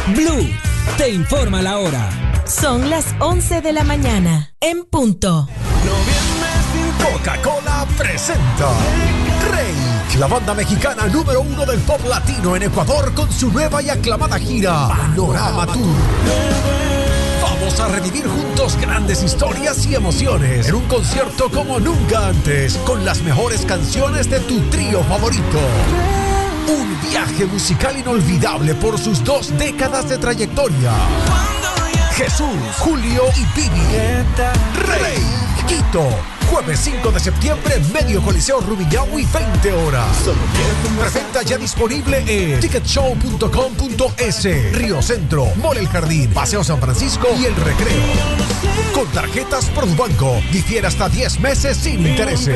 Blue te informa la hora. Son las 11 de la mañana, en punto. Coca-Cola presenta Reik, la banda mexicana número 1 del pop latino en Ecuador, con su nueva y aclamada gira Panorama Tour. Vamos a revivir juntos grandes historias y emociones en un concierto como nunca antes, con las mejores canciones de tu trío favorito. Un viaje musical inolvidable por sus 2 décadas de trayectoria. Jesús, Julio y Vivi. Reik, Quito, jueves 5 de septiembre, Medio Coliseo Rumiñahui, 20 horas. Preventa ya disponible en ticketshow.com.es, Río Centro, Mall El Jardín, Paseo San Francisco y El Recreo. Con tarjetas Produbanco, difiere hasta 10 meses sin intereses.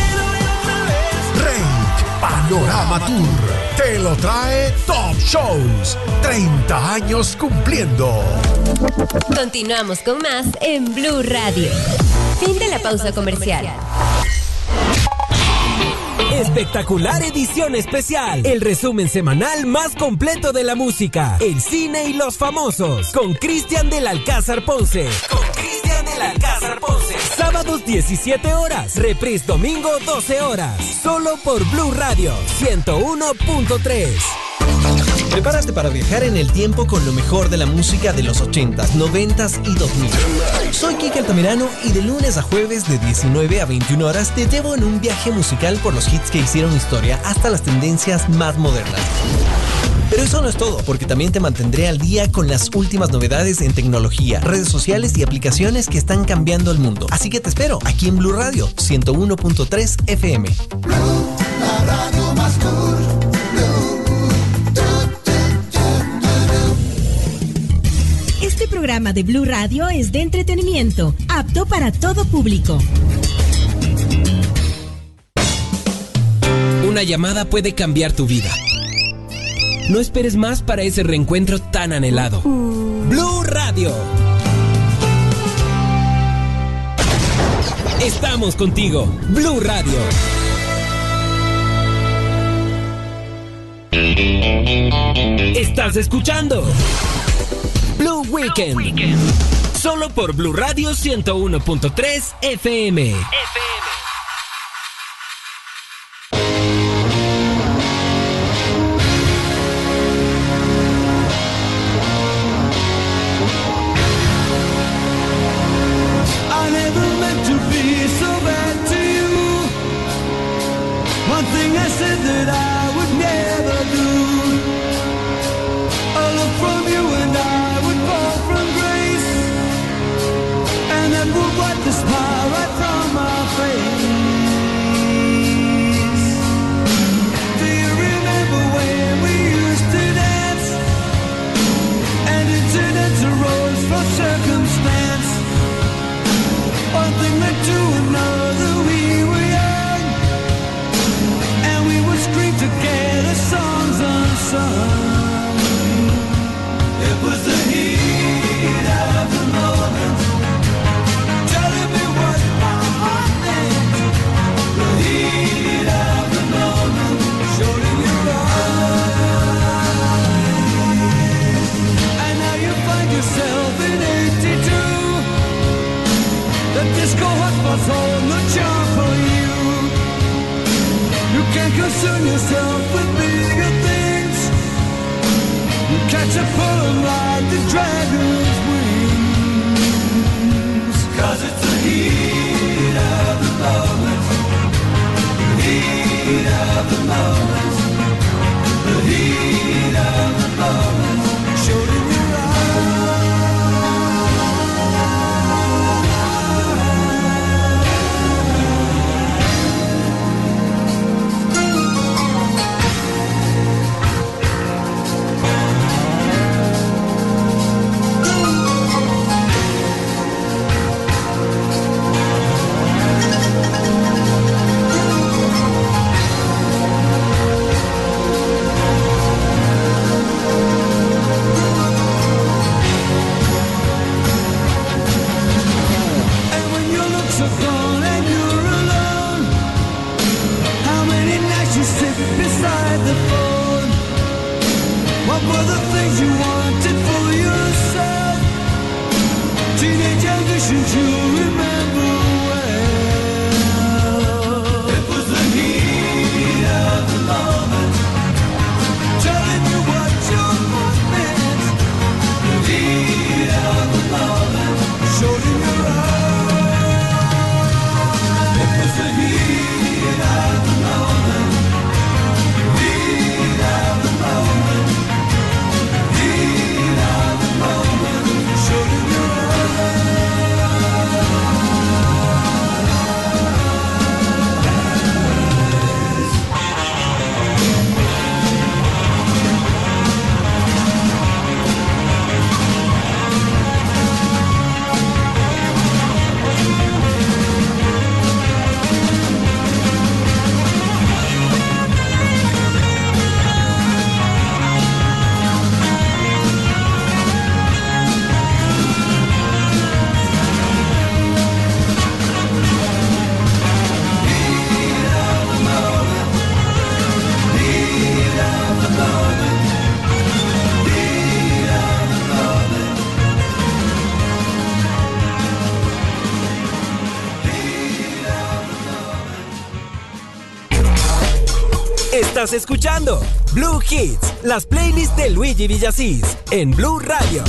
Reik, Panorama Tour. Te lo trae Top Shows. 30 años cumpliendo. Continuamos con más en Blue Radio. Fin de la pausa comercial. Espectacular edición especial. El resumen semanal más completo de la música, el cine y los famosos. Con Cristian del Alcázar Ponce. Sábados 17 horas. Reprise domingo 12 horas. Solo por Blue Radio 101.3. Prepárate para viajar en el tiempo con lo mejor de la música de los 80s, 90s y 2000. Soy Kike Altamirano y de lunes a jueves de 19 a 21 horas te llevo en un viaje musical por los hits que hicieron historia hasta las tendencias más modernas. Pero eso no es todo, porque también te mantendré al día con las últimas novedades en tecnología, redes sociales y aplicaciones que están cambiando el mundo. Así que te espero aquí en Blue Radio 101.3 FM. Blue, la radio más cool. Este programa de Blue Radio es de entretenimiento, apto para todo público. Una llamada puede cambiar tu vida. No esperes más para ese reencuentro tan anhelado. Blue Radio. Estamos contigo. Blue Radio. Estás escuchando Blue Weekend. Solo por Blue Radio 101.3 FM. What were the things you wanted for yourself? Teenage ambitions you remember well. It was the heat of the moment, telling you what your heart meant. The heat of the moment, showed in your eyes. It was the heat of the moment, heat of the moment, heat of the moment, showed in your Estás escuchando Blue Hits, las playlists de Luigi Villasís en Blue Radio.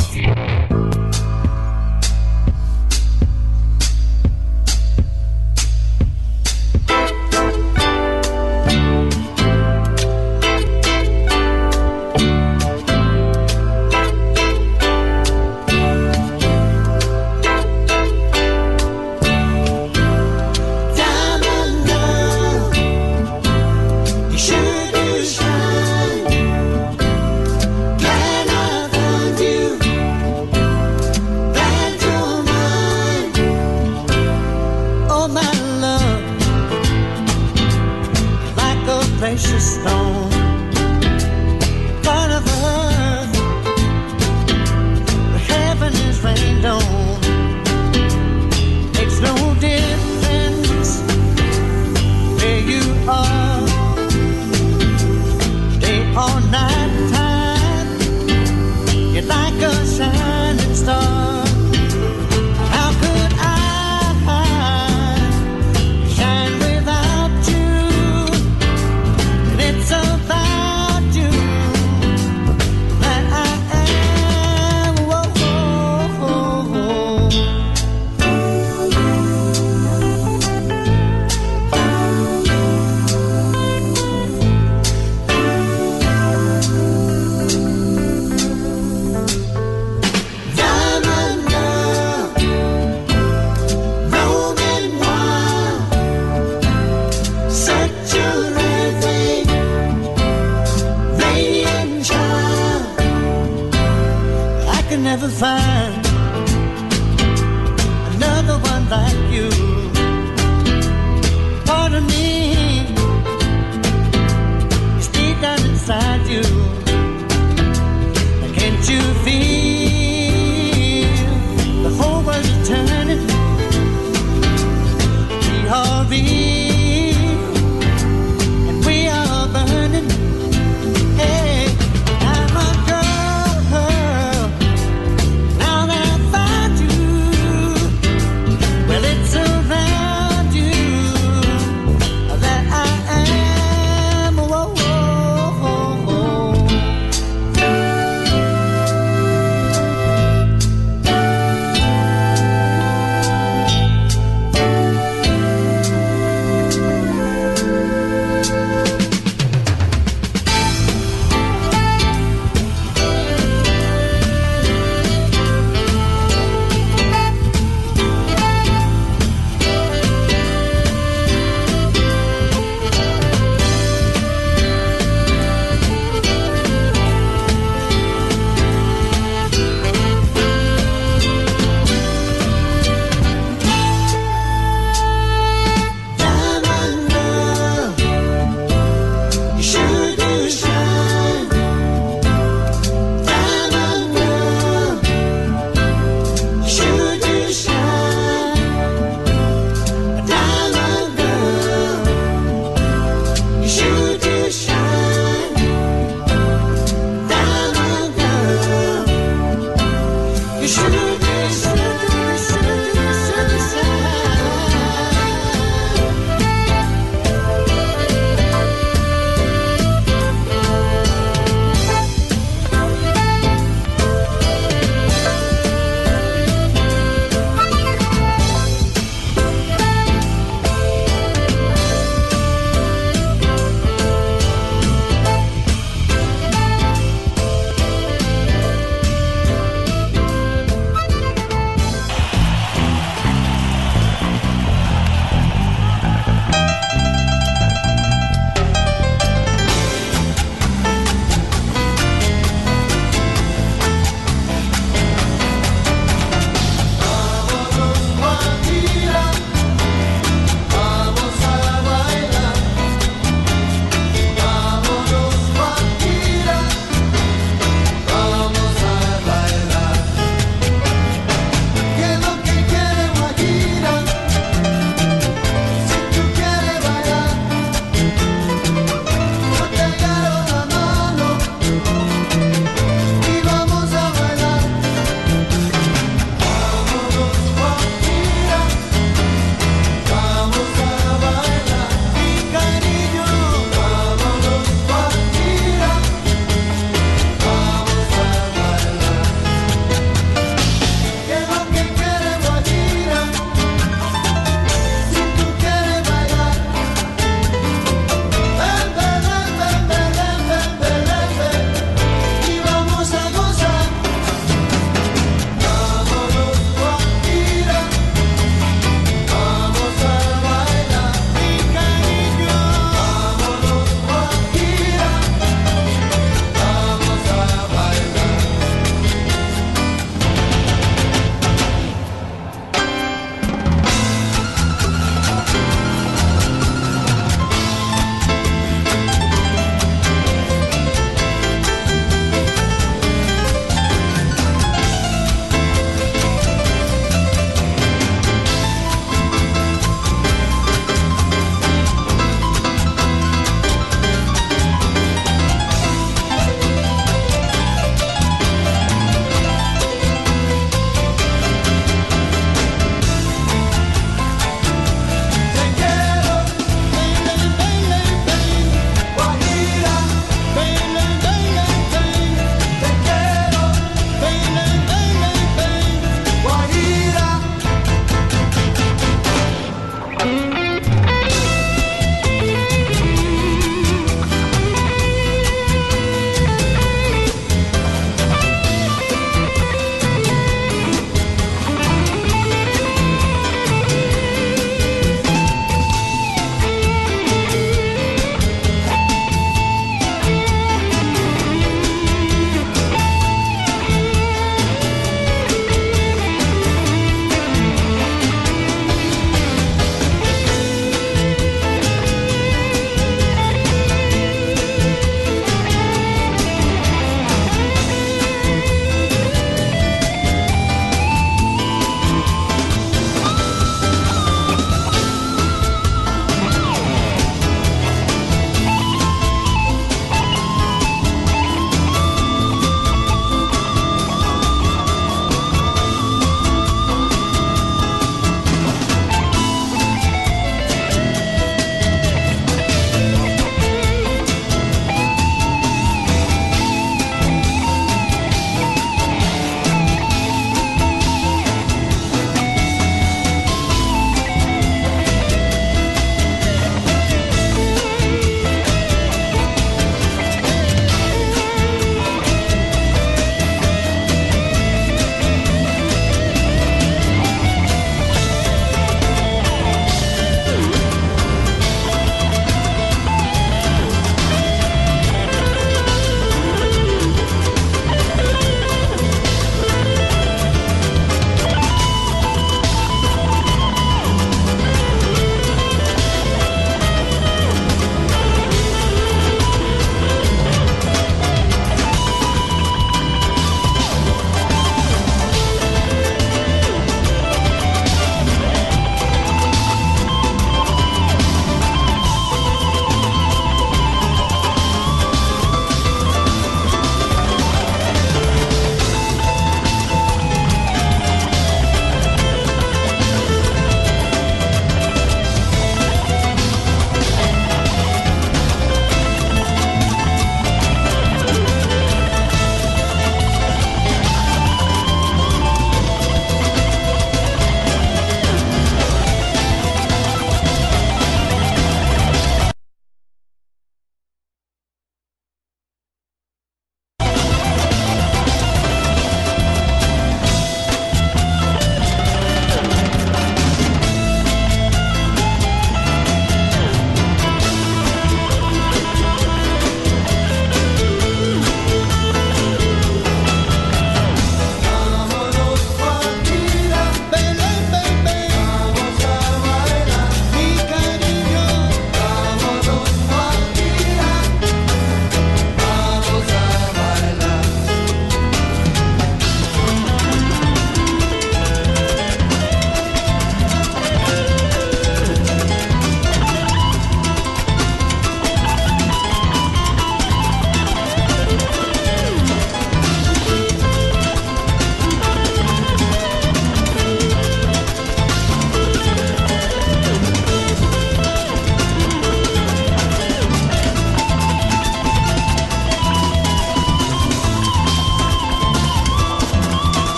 well, it's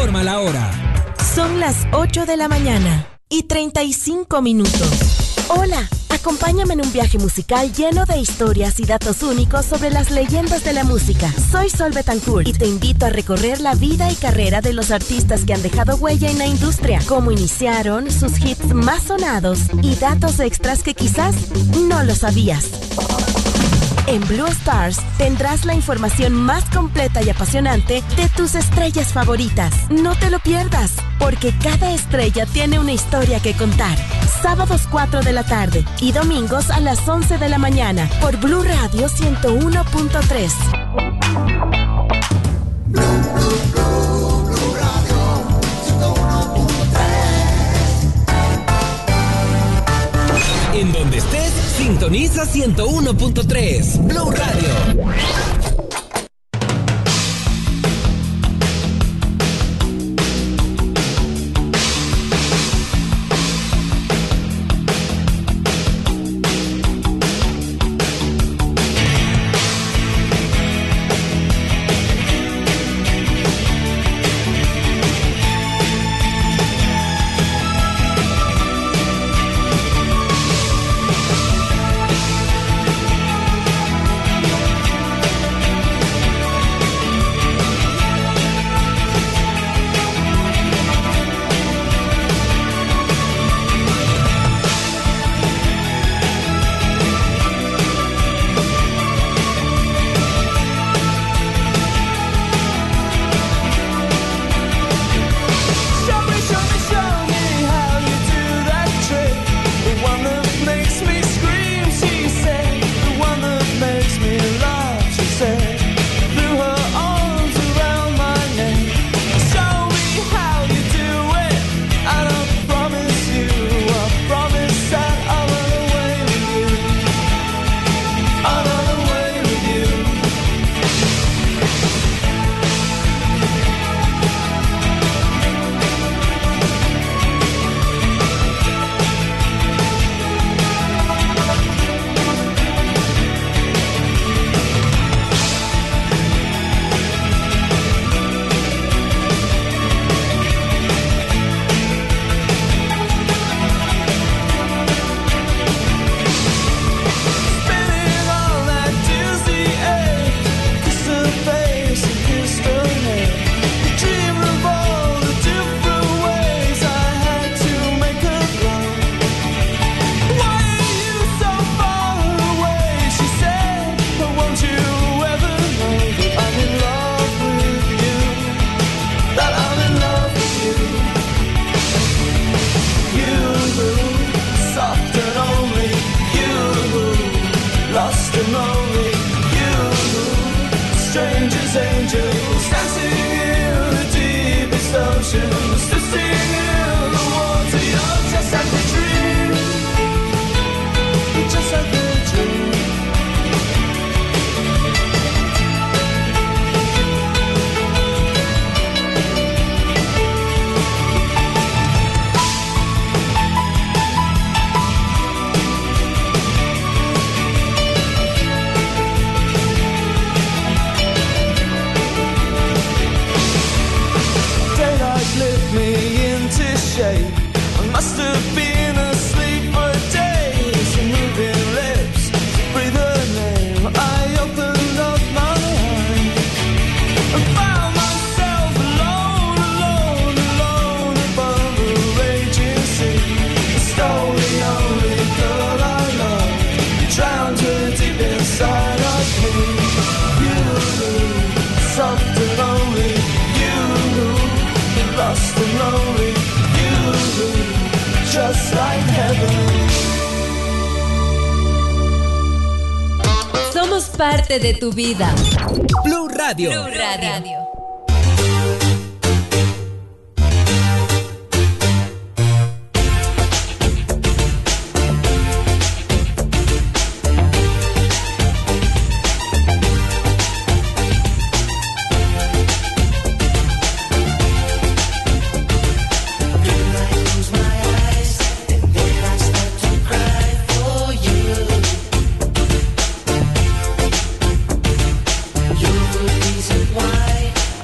informa la hora. Son las 8 de la mañana y 35 minutos. Hola, acompáñame en un viaje musical lleno de historias y datos únicos sobre las leyendas de la música. Soy Sol Betancourt y te invito a recorrer la vida y carrera de los artistas que han dejado huella en la industria, cómo iniciaron, sus hits más sonados y datos extras que quizás no lo sabías. En Blue Stars tendrás la información más completa y apasionante de tus estrellas favoritas. No te lo pierdas, porque cada estrella tiene una historia que contar. Sábados 4 de la tarde y domingos a las 11 de la mañana por Blue Radio 101.3. En donde estés, sintoniza 101.3 Blue Radio. Parte de tu vida. Blue Radio. Blue Radio. You're the reason why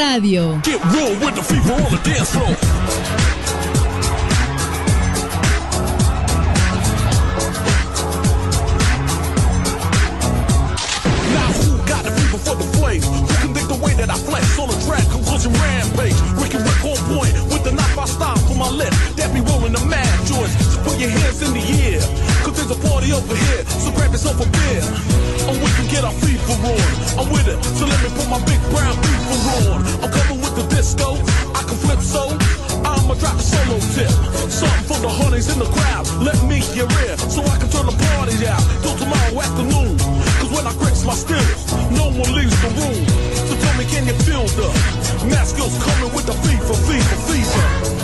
Radio. Get real with the fever on the dance floor. Now who got the fever for the flame? Who can dig the way that I flex on the track? Conclusion rampage. Ricky Rick on point with the knife I stop for my lip. That be rolling the mad joints. So put your hands in the air. Cause there's a party over here. So grab yourself a beer. And we can get our fever on. I'm with it. So let me put my big brown fever on. I'm coming with the disco. I can flip so. I'ma drop a solo tip. Something for the honeys in the crowd. Let me hear it. So I can turn the party out. Till tomorrow afternoon. Cause when I grips my stills, no one leaves the room. So tell me, can you feel the mask skills coming with the fever, fever, fever?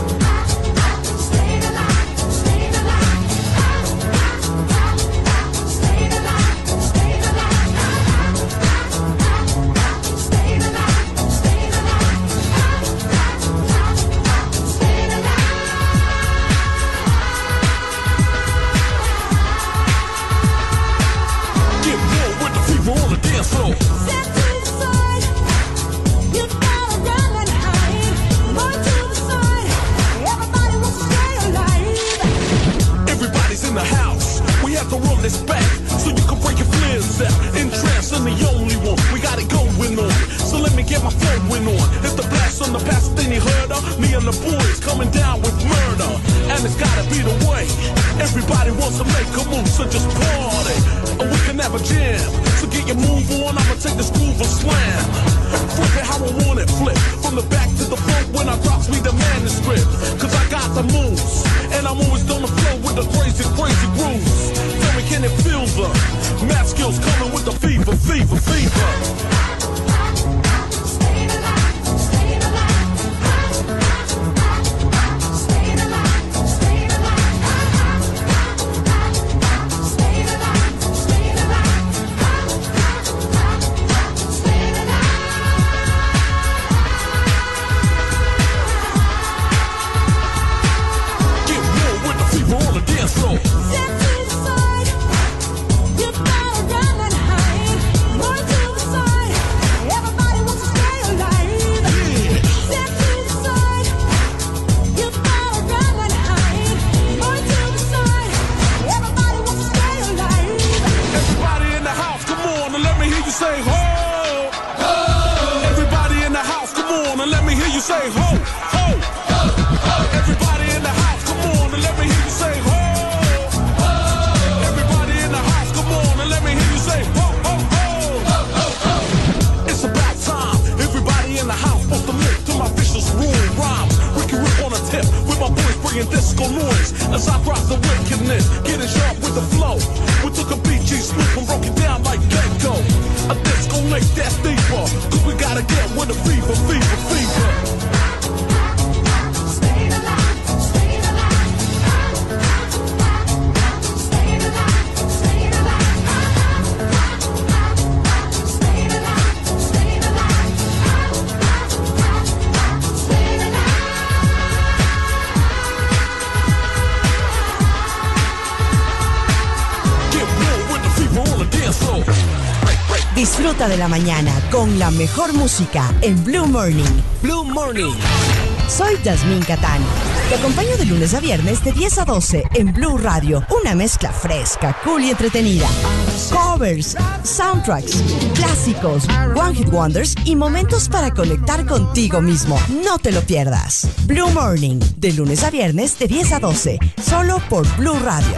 Disfruta de la mañana con la mejor música en Blue Morning. Blue Morning. Soy Yasmín Catán. Te acompaño de lunes a viernes de 10 a 12 en Blue Radio. Una mezcla fresca, cool y entretenida. Covers, soundtracks, clásicos, one hit wonders y momentos para conectar contigo mismo. No te lo pierdas. Blue Morning, de lunes a viernes de 10 a 12, solo por Blue Radio.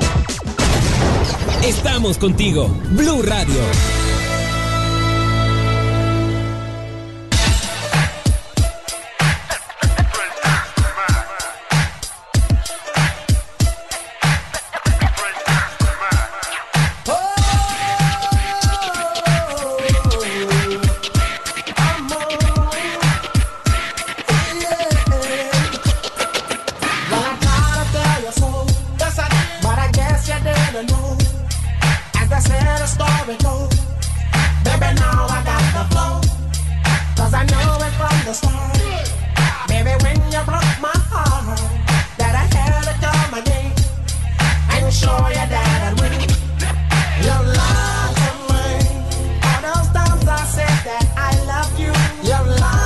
Estamos contigo, Blue Radio. Your love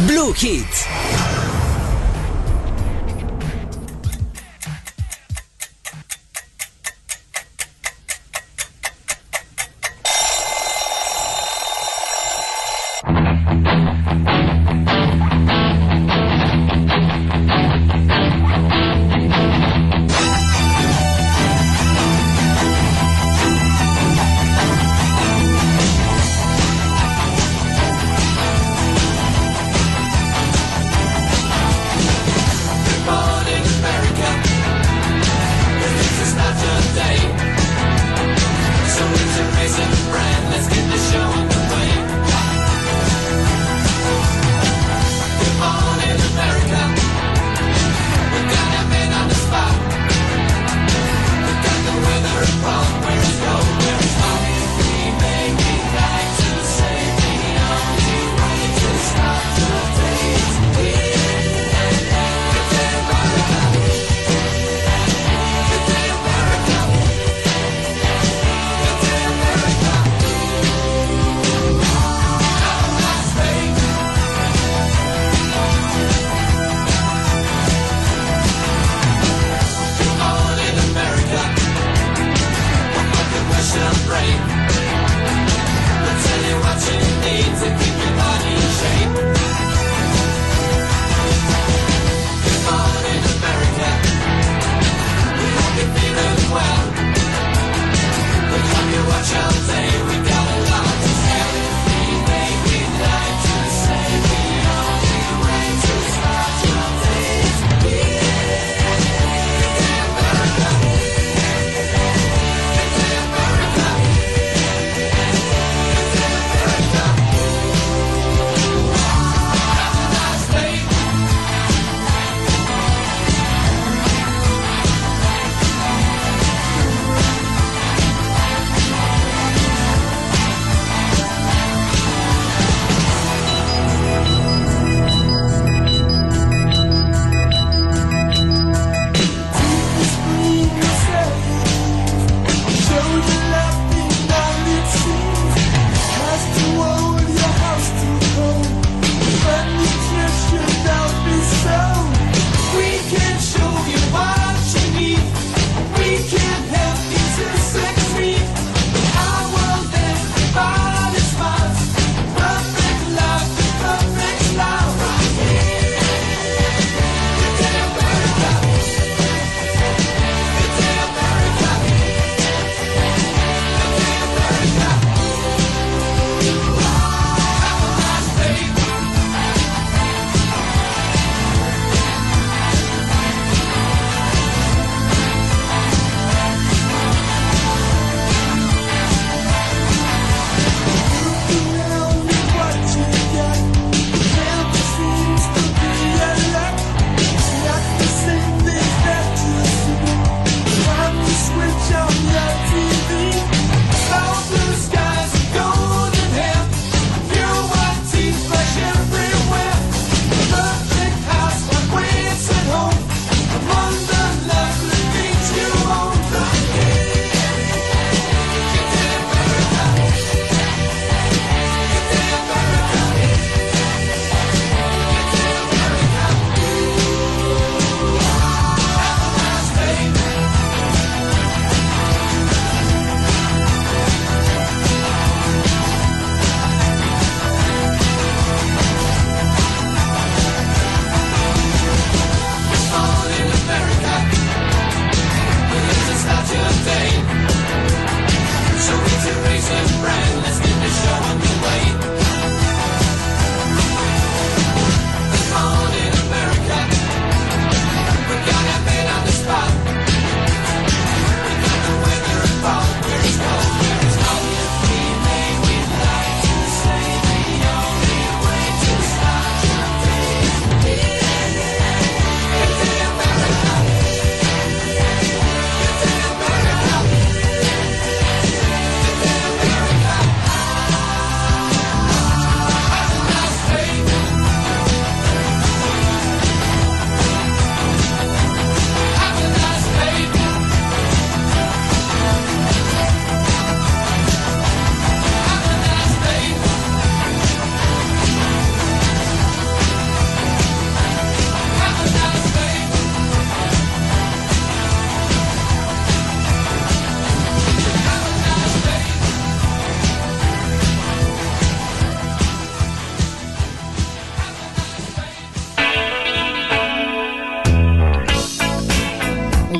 Blue Hits.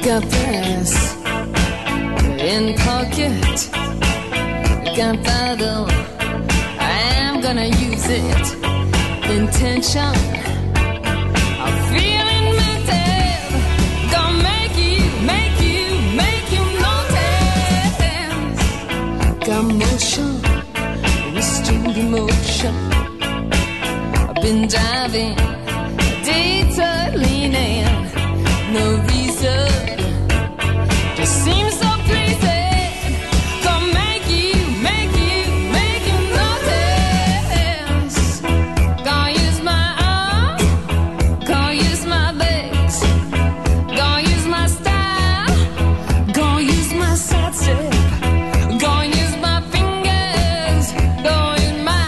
Got brass in pocket, gunpowder, I'm gonna use it. Intention, I'm feeling mental, gonna make you notice. Got motion, restrained emotion, I've been driving, detour leaning, no reason, just seems so pleasing. Gonna make you notice. Gonna use my arm, gonna use my legs, gonna use my style, gonna use my side step, gonna use my fingers, gonna use my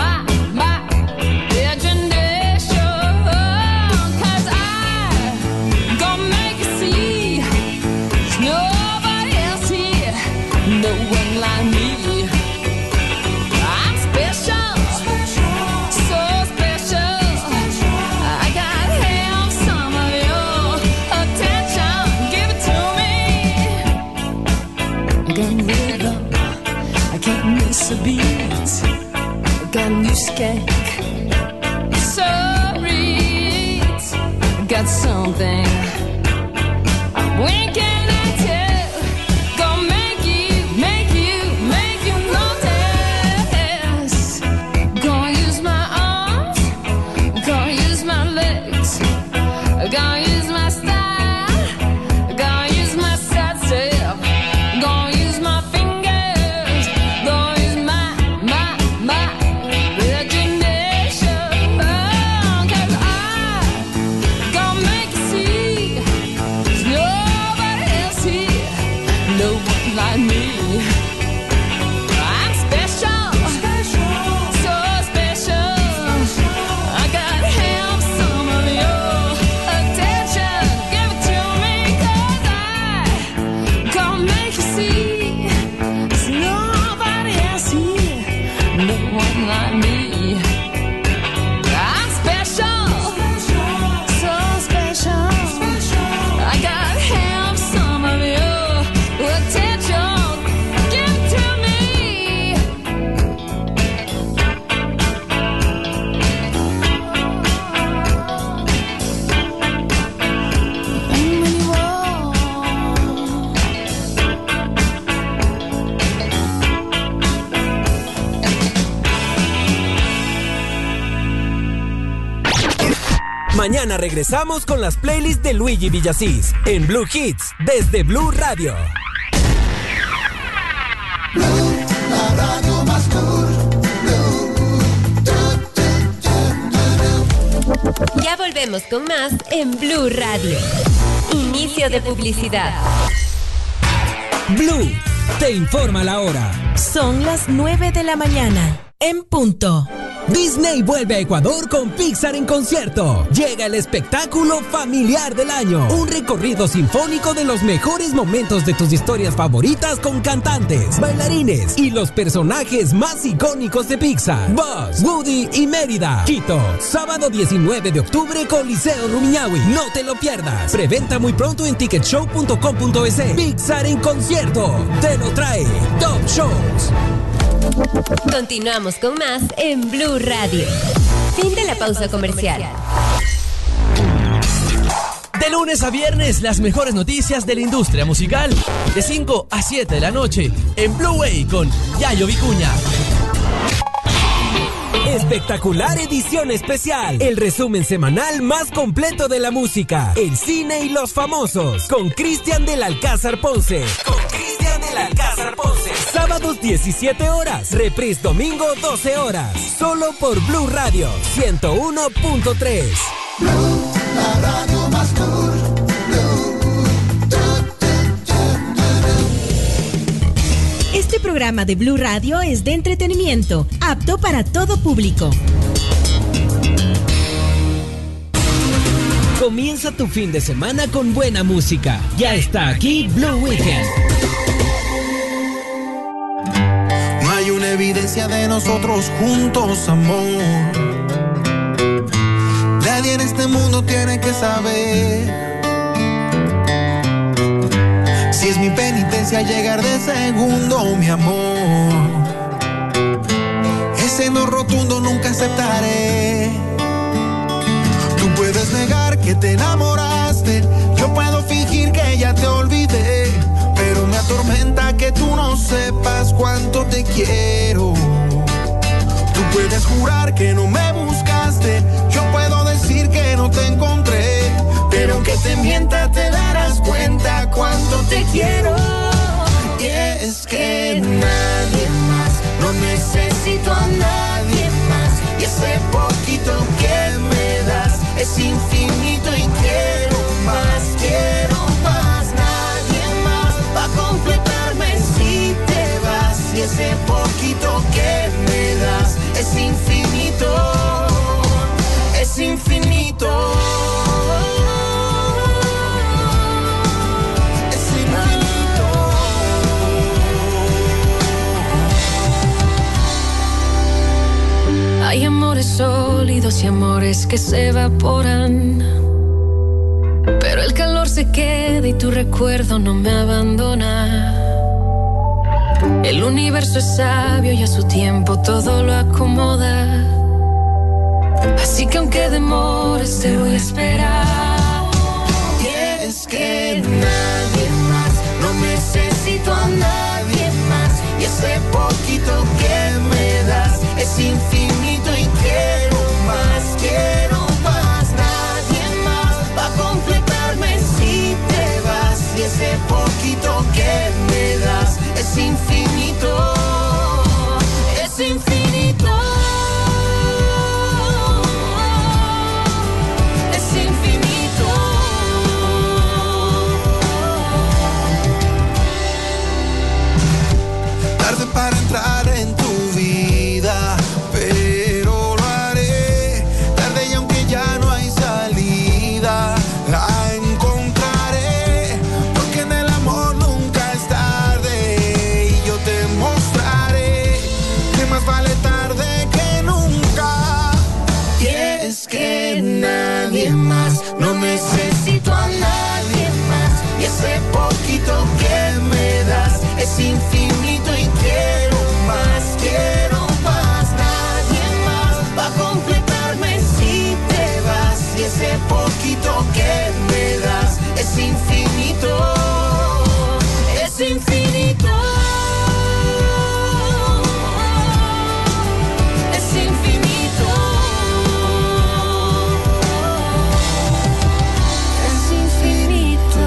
imagination. 'Cause I gonna make you see there's nobody else here, no one like me. I'm special, so special. I gotta have some of your attention. Give it to me. I got rhythm, I can't miss a beat. I got a new skank, so read. I got something I'm winking at you. Gonna make you notice. Gonna use my arms, gonna use my legs, gonna use my style, gonna use my side step, gonna use my fingers, gonna use my imagination. 'Cause I gonna make you see there's nobody else here, no one like me. I'm special, so special. I gotta have some of your attention. Give it to me, 'cause I gonna make you see there's nobody else here, no one like me. I'm special, so special. I gotta have some of your attention. Give it to me. Mañana regresamos con las playlists de Luigi Villasís en Blue Hits desde Blue Radio. La radio más cool. Ya volvemos con más en Blue Radio. Inicio de publicidad. Blue te informa la hora. Son las 9 de la mañana, en punto. Disney vuelve a Ecuador con Pixar en concierto. Llega el espectáculo familiar del año. Un recorrido sinfónico de los mejores momentos de tus historias favoritas con cantantes, bailarines y los personajes más icónicos de Pixar. Buzz, Woody y Mérida. Quito, sábado 19 de octubre, Coliseo Rumiñahui. No te lo pierdas. Preventa muy pronto en ticketshow.com.es. Pixar en concierto. Te lo trae Top Shows. Continuamos con más en Blue Radio. Fin de la pausa comercial. De lunes a viernes, las mejores noticias de la industria musical. De 5 a 7 de la noche, en Blue Way con Yayo Vicuña. Espectacular edición especial. El resumen semanal más completo de la música, el cine y los famosos. Con Cristian del Alcázar Ponce. Sábados 17 horas. Reprise domingo 12 horas. Solo por Blue Radio 101.3. Blue, la radio más cool. Este programa de Blue Radio es de entretenimiento, apto para todo público. Comienza tu fin de semana con buena música. Ya está aquí Blue Weekend. No hay una evidencia de nosotros juntos, amor. Nadie en este mundo tiene que saber Si es mi penitencia llegar de segundo, mi amor, ese no rotundo nunca aceptaré. Tú puedes negar que te enamoraste, yo puedo fingir que ya te olvidé, pero me atormenta que tú no sepas cuánto te quiero. Tú puedes jurar que no me buscaste, yo puedo decir que no te encontré, pero aunque te mienta te darás cuenta cuánto te quiero. Y es que nadie más, no necesito a nadie más, y ese poquito que me das es infinito y quiero más, nadie más va a completarme si te vas, y ese poquito que me das es infinito, es infinito. Hay amores sólidos y amores que se evaporan, pero el calor se queda y tu recuerdo no me abandona. El universo es sabio y a su tiempo todo lo acomoda, así que aunque demores te voy a esperar. Y es que nadie más, no necesito a nadie más, y ese poquito que me das es infinito y quiero más, nadie más va a completarme si te vas, y ese poquito que me das es infinito, es infinito. Es infinito. Tarde para entrar en tu vida, pero lo haré. Tarde y aunque ya no hay salida, la encontraré, porque en el amor nunca es tarde, y yo te mostraré que más vale tarde que nunca. Y es que nadie más, no necesito a nadie más, y ese poquito que me das es infinito y quiero más, nadie más va a completarme si te vas, y ese poquito que me das es infinito, es infinito. Es infinito. Es infinito.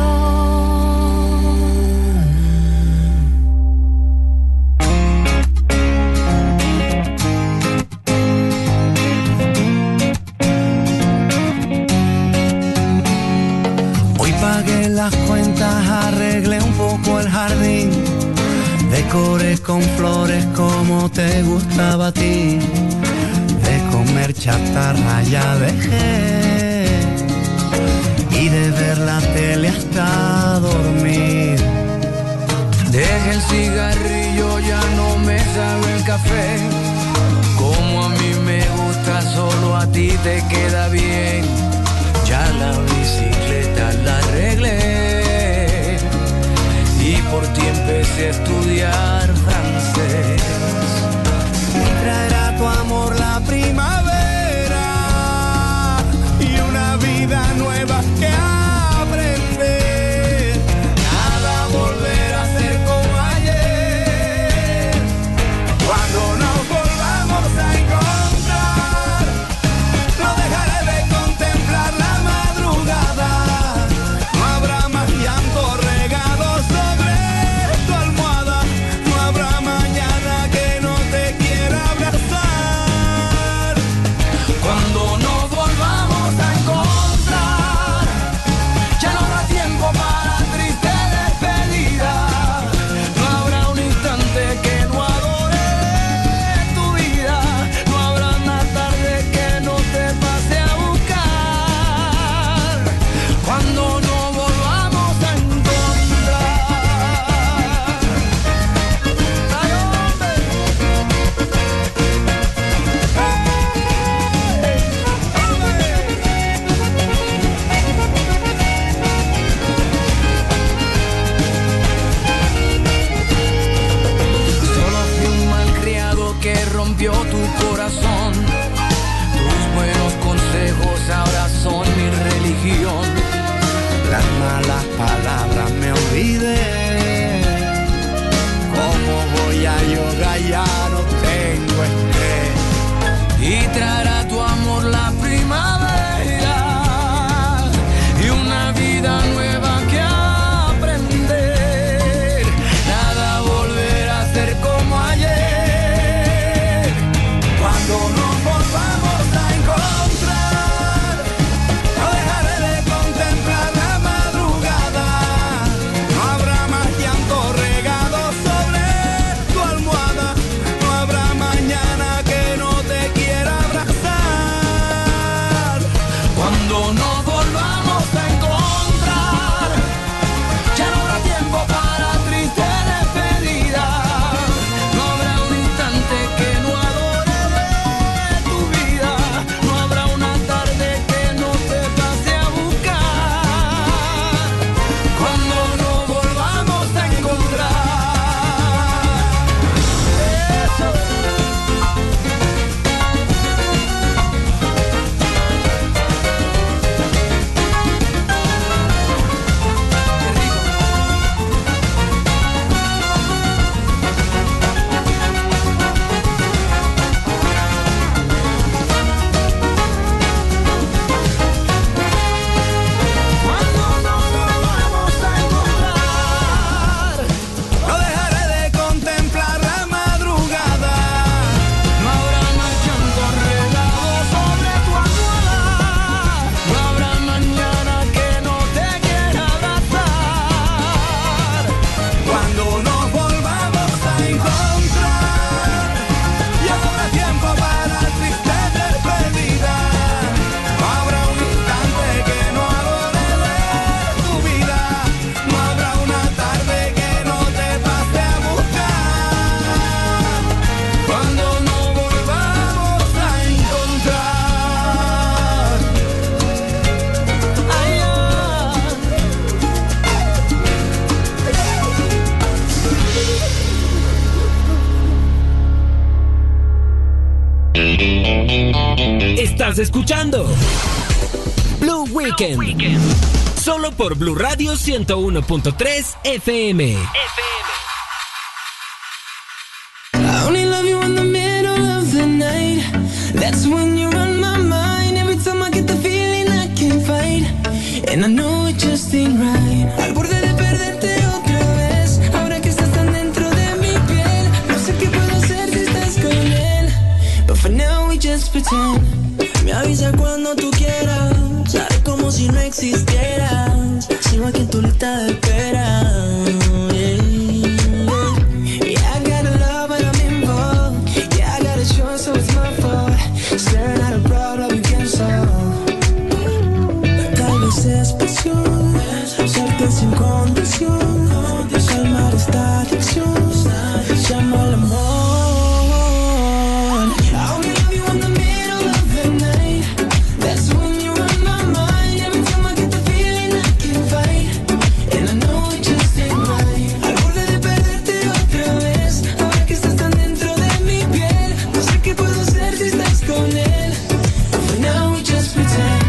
Hoy pagué las cuentas, arreglé un poco el jardín, decoré con flores como te gustaba a ti, de comer chatarra ya dejé, y de ver la tele hasta dormir. Deja el cigarrillo, ya no me sabe el café, como a mí me gusta, solo a ti te queda bien. Ya la bicicleta la arreglé, y por ti empecé a estudiar francés. Traerá tu amor la primavera y una vida nueva que aprender. Nada volverá a ser como ayer. Cuando nos volvamos a encontrar, no dejaré de contemplar la madrugada. No habrá más llanto regado sobre tu almohada, no habrá Cuando nos volvamos a encontrar, ya no habrá tiempo para triste despedida. No habrá un instante que no adore de tu vida. No habrá una tarde que no te pase a buscar. Cuando nos volvamos a encontrar. No dejaré de contemplar la madrugada. No habrá más llanto regado sobre tu almohada. No habrá mañana que no te quiera abrazar. Cuando nos volvamos a encontrar, ya no habrá tiempo para triste despedida. No habrá un instante que no adore de tu vida. No habrá una tarde que no te pase a buscar. Cuando nos volvamos a encontrar. Ay, Estás escuchando Blue Weekend. Solo por Blue Radio 101.3 FM. I only love you in the middle of the night. That's when you're on my mind. Every time I get the feeling I can't fight. And I know it just ain't right. Al borde de perderte otra vez. Ahora que estás tan dentro de mi piel. No sé qué puedo hacer si estás con él. But for now we just pretend. Me avisa cuando tú quieras. Haré como si no existieras. Sigo aquí en tu lista de espera. Yeah, I gotta love when I'm involved. Yeah, I got a choice, so it's my fault. Staring at a problem you can't solve. Tal vez es pasión, serte sin condición. Calmar esta adicción, llama al amor. I only love you in the middle of the night. That's when you're on my mind. Every time I get the feeling I can't fight. And I know it just ain't right. Al borde de perderte otra vez. Ahora que estás tan dentro de mi piel. No sé qué puedo hacer si estás con él. But for now we just pretend.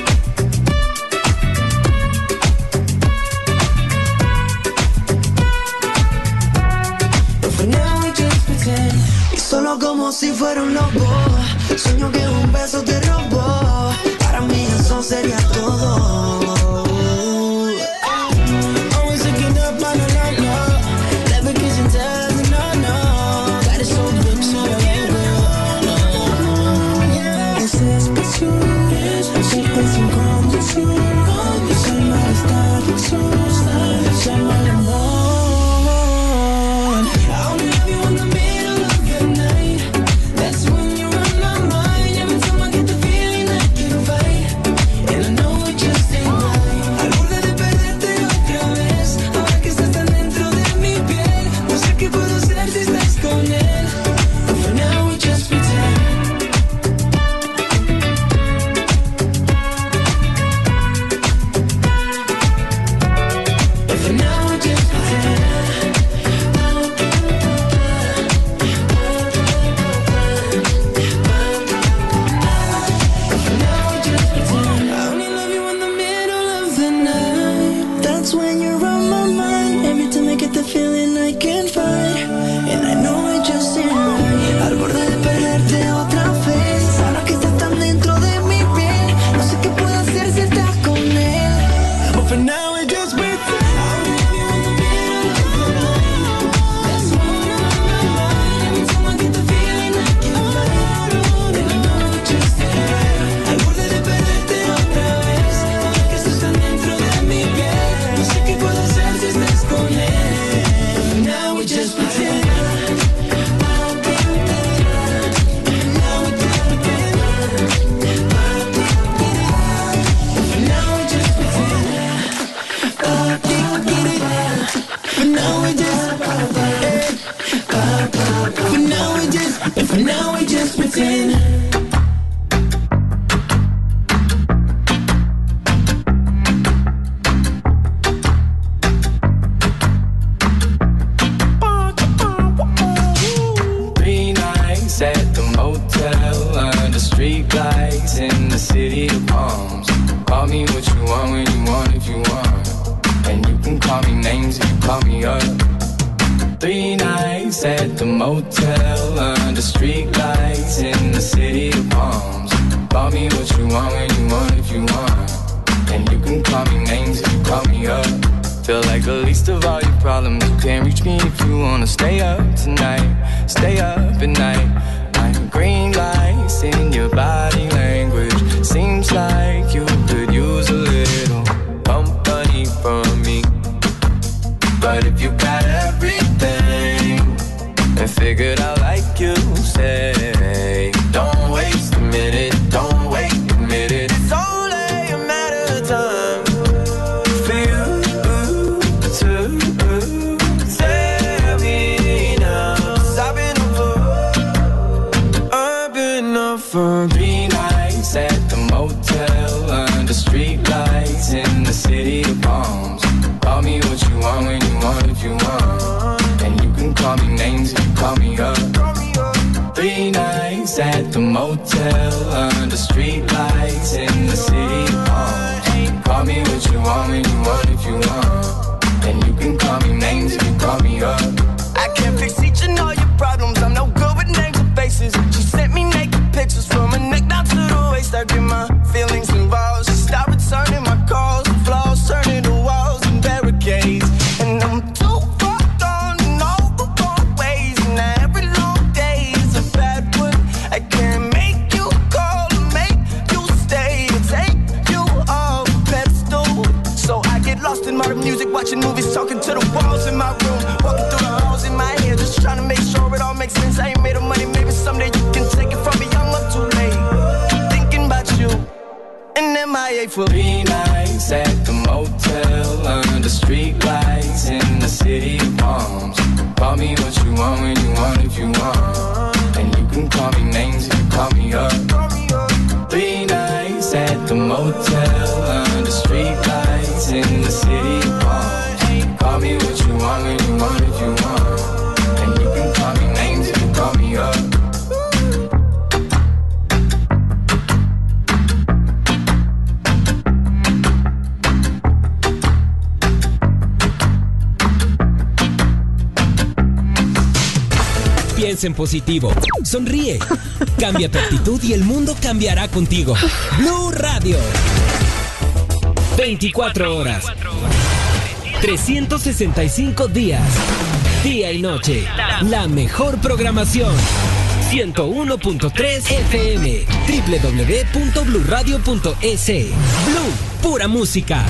But for now we just pretend. Y solo como si fuera un lobo. Sueño que un beso te robó. Para mí eso sería todo. Always looking up, no, no, no. Never kissing, telling, no, no. Got it so good, so good. Esa es pasión, hacerte sin condición. Calmar esta adicción, llama al amor. I only love you in the middle of the night. That's when you're on my mind. Every time I get the feeling something. At the motel under street lights in the city of palms. Call me what you want when you want if you want. And you can call me names if you call me up. 3 nights at the motel under street lights in the city of palms. Call me what you want when you want if you want. And you can call me names if you call me up. Feel like the least of all your problems. You can't reach me if you wanna stay up tonight. Stay up at night. I'm green lights in your body language. Seems like you could use a little company from me. But if you got everything and figured out like you say, don't waste a minute, don't wait a minute. It's only a matter of time for you to tell me now. 'Cause I've been up for 3 nights at the motel under street lights in the city of palms. Call me what you want when you want if you want. And you can call me names if you call me up. 3 nights at the motel under street lights in the city of palms. Call me what you want when you want if you want. And you can call me names if you call me up. I can't fix each and all your problems. I'm no good with names and faces. She sent me naked pictures from her neck down to the waist. I get my feelings involved. She stopped returning my calls. Flaws turning to walls and barricades. And I'm too far gone in all the wrong ways. And every long day is a bad one. I can't make you call or make you stay or take you off the pedestal. So I get lost in modern music, watching movies, talking to the walls in my room, walking through the halls in my head, just trying to make sure it all makes sense. I ain't made of money, maybe someday you can take it from me. I'm up too late, thinking about you, and MIA for 3 nights at the motel under street lights in the city of palms. Call me what you want when you want if you want. And you can call me names if you call me up. 3 nights at the motel under street lights in the city of palms. Call me what you want when you want if you want. And you can call me names if you call me up. Piensa en positivo, sonríe, cambia tu actitud y el mundo cambiará contigo. Blue Radio. 24 horas. 365 días. Día y noche. La mejor programación. 101.3 FM. www.bluradio.es. Blue, pura música.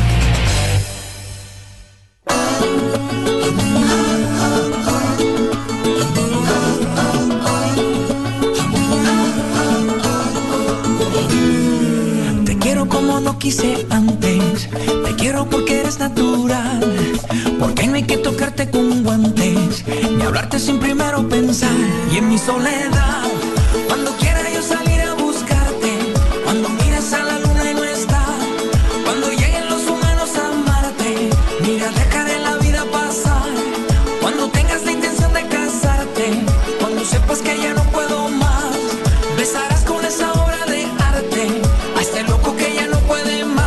Como no quise antes, te quiero porque eres natural, porque no hay que tocarte con guantes, ni hablarte sin primero pensar. Y en mi soledad, cuando quiera yo salir a buscarte, cuando mires a la luna y no está, cuando lleguen los humanos a amarte, mira, dejaré la vida pasar, cuando tengas la intención de casarte, cuando sepas que ya no puedo más, besarás con esa obra de arte a este loco que ya no puede más.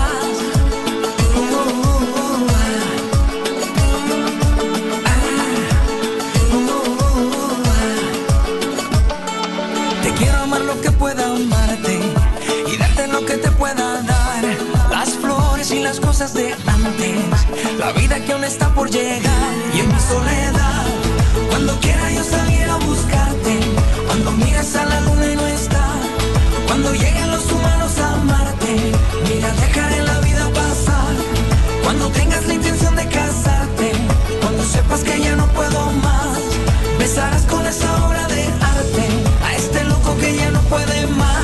Te quiero amar lo que pueda amarte y darte lo que te pueda dar, las flores y las cosas de antes, la vida que aún está por llegar. Y en mi soledad, cuando quiera yo salir a buscarte, cuando mires a la luna y no está, cuando lleguen los humanos a amarte, mira, dejaré la vida pasar, cuando tengas la intención de casarte, cuando sepas que ya no puedo más, besarás con esa obra de arte a este loco que ya no puede más.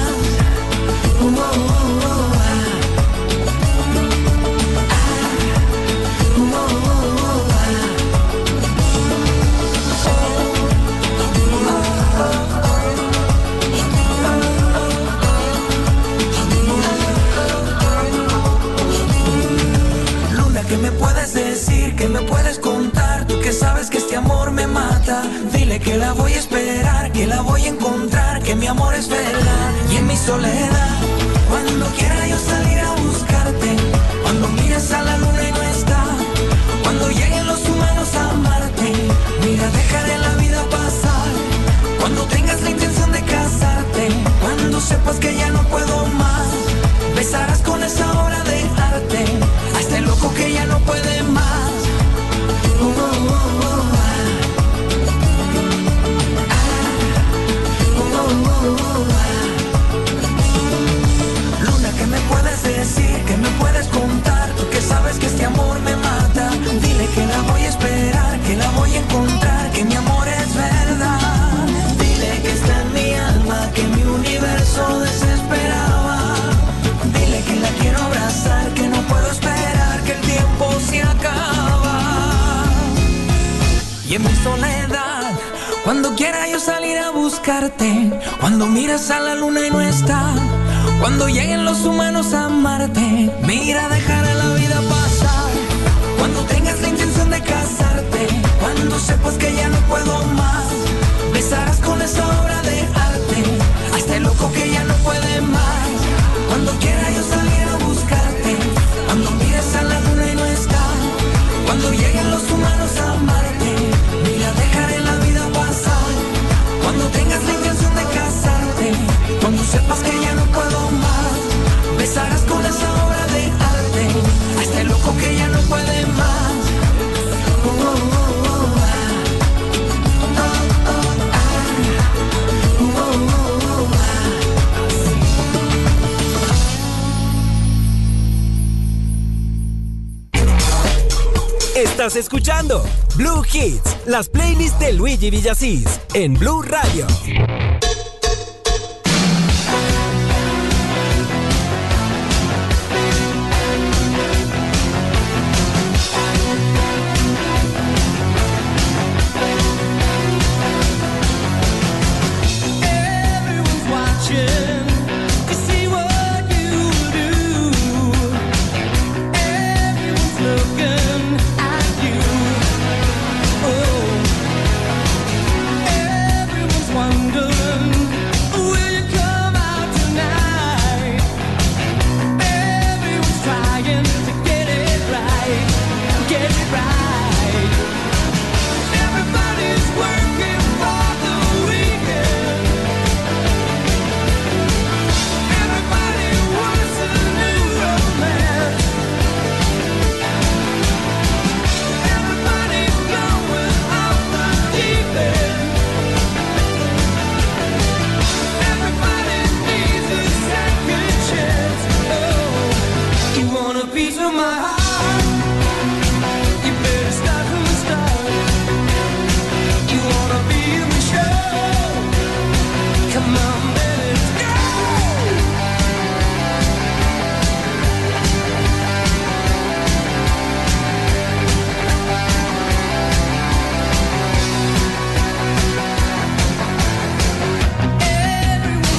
Dile que la voy a esperar, que la voy a encontrar, que mi amor es verdad. Y en mi soledad, cuando quiera yo salir a buscarte, cuando mires a la luna y no está, cuando lleguen los humanos a amarte, mira, dejaré la vida pasar. Cuando tengas la intención de casarte, cuando sepas que ya no puedo más, besarás con esa obra de arte a este loco que ya no puede más. Luna, ¿qué me puedes decir? ¿Qué me puedes contar? Tú que sabes que este amor me mata. Dile que la voy a esperar, que la voy a encontrar, que mi amor es verdad. Dile que está en mi alma, que mi universo desesperaba. Dile que la quiero abrazar, que no puedo esperar, que el tiempo se acaba. Y en mi soledad, cuando quiera yo salir a buscarte, cuando miras a la luna y no está, cuando lleguen los humanos a amarte, mira, dejará la vida pasar. Cuando tengas la intención de casarte, cuando sepas que ya no puedo más, besarás con esa obra de arte a este loco que ya no puede más. Cuando quiera yo salir a buscarte, cuando mires a la luna y no está, cuando lleguen los humanos a amarte, mira, dejaré la vida pasar. Cuando tengas la intención de casarte, cuando sepas que ya no puedo más, besarás con esa obra de arte a este loco que ya no puede más. Estás escuchando Blue Hits, las playlists de Luigi Villasís en Blue Radio.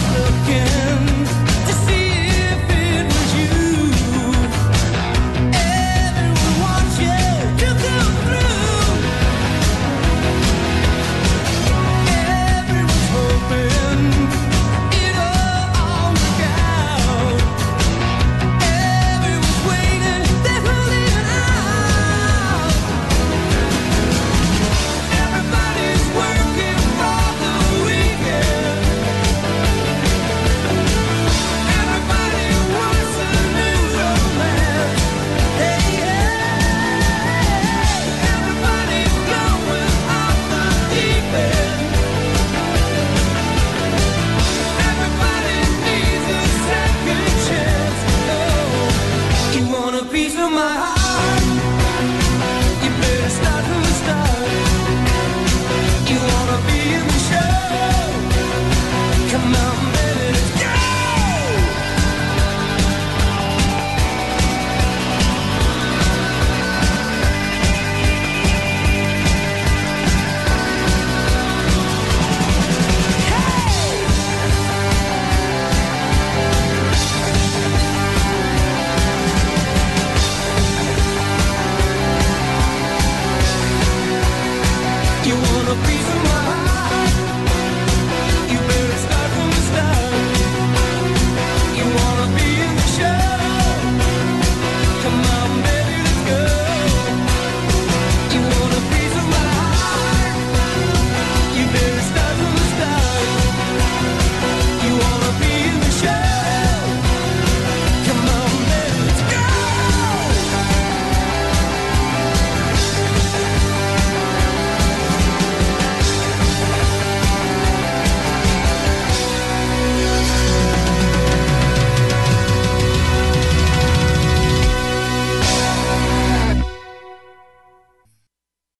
To see if it was you. show.